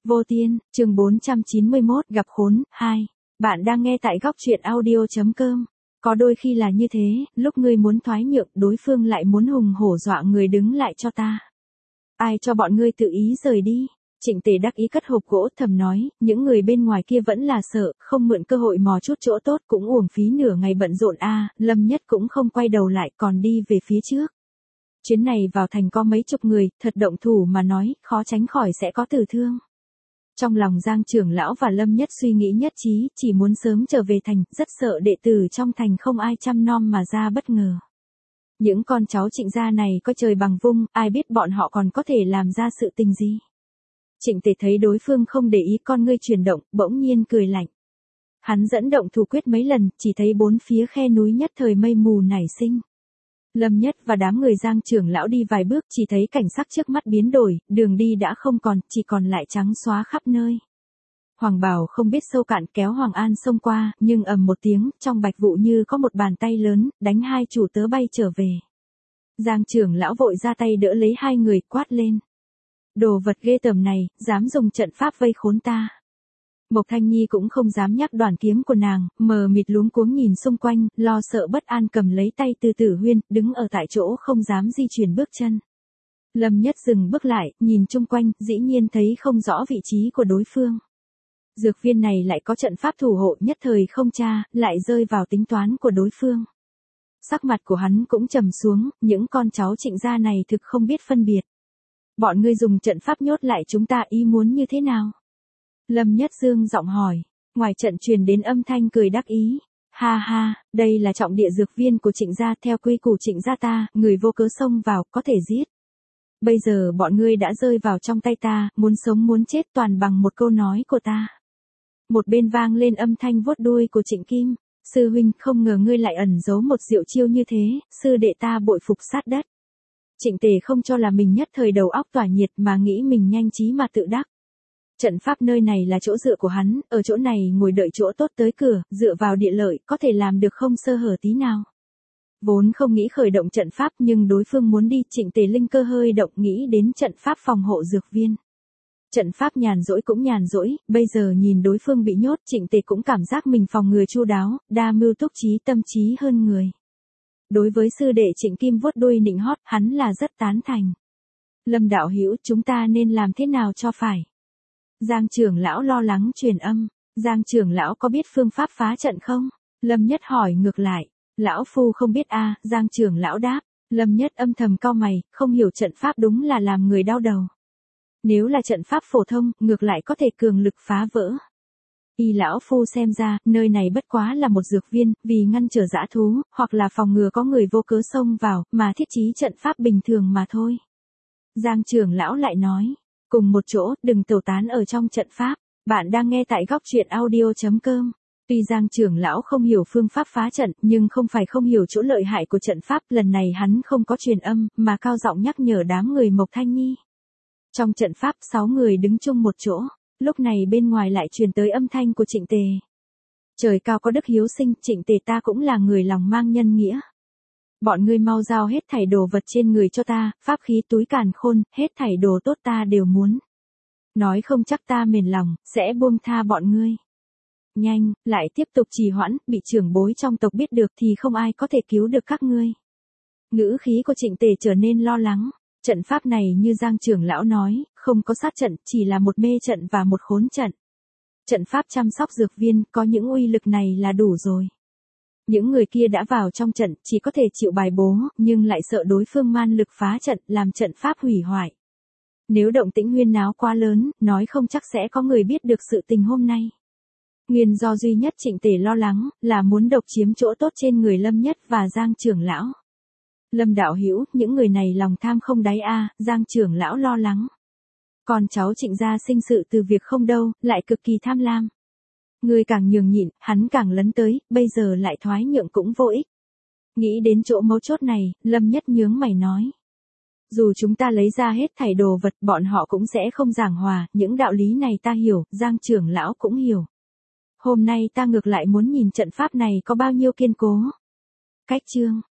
Vô Tiên, chương 491, gặp khốn, 2. Bạn đang nghe tại góc truyện audio.com. Có đôi khi là như thế, lúc ngươi muốn thoái nhượng, đối phương lại muốn hùng hổ dọa người đứng lại cho ta. Ai cho bọn ngươi tự ý rời đi? Trịnh Tề đắc ý cất hộp gỗ thầm nói, những người bên ngoài kia vẫn là sợ, không mượn cơ hội mò chút chỗ tốt cũng uổng phí nửa ngày bận rộn a. Lâm Nhất cũng không quay đầu lại còn đi về phía trước. Chuyến này vào thành có mấy chục người, thật động thủ mà nói, khó tránh khỏi sẽ có tử thương. Trong lòng Giang trưởng lão và Lâm Nhất suy nghĩ nhất trí, chỉ muốn sớm trở về thành, rất sợ đệ tử trong thành không ai chăm nom mà ra bất ngờ. Những con cháu Trịnh gia này có trời bằng vung, ai biết bọn họ còn có thể làm ra sự tình gì. Trịnh Tề thấy đối phương không để ý, con ngươi chuyển động, bỗng nhiên cười lạnh. Hắn dẫn động thủ quyết mấy lần, chỉ thấy bốn phía khe núi nhất thời mây mù nảy sinh. Lâm Nhất và đám người Giang trưởng lão đi vài bước, chỉ thấy cảnh sắc trước mắt biến đổi, đường đi đã không còn, chỉ còn lại trắng xóa khắp nơi. Hoàng Bảo không biết sâu cạn kéo Hoàng An xông qua, nhưng ầm một tiếng, trong bạch vụ như có một bàn tay lớn, đánh hai chủ tớ bay trở về. Giang trưởng lão vội ra tay đỡ lấy hai người, quát lên. Đồ vật ghê tởm này, dám dùng trận pháp vây khốn ta. Mộc Thanh Nhi cũng không dám nhắc đoàn kiếm của nàng, mờ mịt luống cuống nhìn xung quanh, lo sợ bất an cầm lấy tay Từ Tử Huyên, đứng ở tại chỗ không dám di chuyển bước chân. Lâm Nhất dừng bước lại, nhìn chung quanh, dĩ nhiên thấy không rõ vị trí của đối phương. Dược viên này lại có trận pháp thủ hộ, nhất thời không tra, lại rơi vào tính toán của đối phương. Sắc mặt của hắn cũng trầm xuống, những con cháu Trịnh gia này thực không biết phân biệt. Bọn ngươi dùng trận pháp nhốt lại chúng ta, ý muốn như thế nào? Lâm Nhất dương giọng hỏi, ngoài trận truyền đến âm thanh cười đắc ý. Ha ha, đây là trọng địa dược viên của Trịnh gia, theo quy củ Trịnh gia ta, người vô cớ xông vào, có thể giết. Bây giờ bọn ngươi đã rơi vào trong tay ta, muốn sống muốn chết toàn bằng một câu nói của ta. Một bên vang lên âm thanh vuốt đuôi của Trịnh Kim, sư huynh, không ngờ ngươi lại ẩn giấu một diệu chiêu như thế, sư đệ ta bội phục sát đất. Trịnh Tề không cho là mình nhất thời đầu óc tỏa nhiệt mà nghĩ mình nhanh trí mà tự đắc. Trận pháp nơi này là chỗ dựa của hắn, ở chỗ này ngồi đợi chỗ tốt tới cửa, dựa vào địa lợi, có thể làm được không sơ hở tí nào. Vốn không nghĩ khởi động trận pháp nhưng đối phương muốn đi, Trịnh Tề linh cơ hơi động nghĩ đến trận pháp phòng hộ dược viên. Trận pháp nhàn rỗi cũng nhàn rỗi, bây giờ nhìn đối phương bị nhốt, Trịnh Tề cũng cảm giác mình phòng ngừa chu đáo, đa mưu túc trí tâm trí hơn người. Đối với sư đệ Trịnh Kim vuốt đuôi nịnh hót, hắn là rất tán thành. Lâm đạo hữu, chúng ta nên làm thế nào cho phải? Giang trưởng lão lo lắng truyền âm. Giang trưởng lão có biết phương pháp phá trận không? Lâm Nhất hỏi ngược lại. Lão phu không biết a. Giang trưởng lão đáp. Lâm Nhất âm thầm cau mày, không hiểu trận pháp đúng là làm người đau đầu. Nếu là trận pháp phổ thông, ngược lại có thể cường lực phá vỡ. Y lão phu xem ra, nơi này bất quá là một dược viên, vì ngăn trở dã thú, hoặc là phòng ngừa có người vô cớ xông vào, mà thiết trí trận pháp bình thường mà thôi. Giang trưởng lão lại nói, cùng một chỗ, đừng tẩu tán ở trong trận pháp. Bạn đang nghe tại góc truyện audio.com. Tuy Giang trưởng lão không hiểu phương pháp phá trận, nhưng không phải không hiểu chỗ lợi hại của trận pháp, lần này hắn không có truyền âm, mà cao giọng nhắc nhở đám người Mộc Thanh Nhi. Trong trận pháp 6 người đứng chung một chỗ. Lúc này bên ngoài lại truyền tới âm thanh của Trịnh Tề. Trời cao có đức hiếu sinh, Trịnh Tề ta cũng là người lòng mang nhân nghĩa. Bọn ngươi mau giao hết thảy đồ vật trên người cho ta, pháp khí túi càn khôn, hết thảy đồ tốt ta đều muốn. Nói không chắc ta mềm lòng, sẽ buông tha bọn ngươi. Nhanh, lại tiếp tục trì hoãn, bị trưởng bối trong tộc biết được thì không ai có thể cứu được các ngươi. Ngữ khí của Trịnh Tề trở nên lo lắng. Trận pháp này như Giang trưởng lão nói, không có sát trận, chỉ là một mê trận và một khốn trận. Trận pháp chăm sóc dược viên, có những uy lực này là đủ rồi. Những người kia đã vào trong trận, chỉ có thể chịu bài bố, nhưng lại sợ đối phương man lực phá trận, làm trận pháp hủy hoại. Nếu động tĩnh huyên náo quá lớn, nói không chắc sẽ có người biết được sự tình hôm nay. Nguyên do duy nhất Trịnh Tề lo lắng, là muốn độc chiếm chỗ tốt trên người Lâm Nhất và Giang trưởng lão. Lâm đạo hữu, những người này lòng tham không đáy a. Giang trưởng lão lo lắng. Con cháu Trịnh gia sinh sự từ việc không đâu, lại cực kỳ tham lam. Người càng nhường nhịn, hắn càng lấn tới, bây giờ lại thoái nhượng cũng vô ích. Nghĩ đến chỗ mấu chốt này, Lâm Nhất nhướng mày nói. Dù chúng ta lấy ra hết thảy đồ vật, bọn họ cũng sẽ không giảng hòa, những đạo lý này ta hiểu, Giang trưởng lão cũng hiểu. Hôm nay ta ngược lại muốn nhìn trận pháp này có bao nhiêu kiên cố. Cách chương.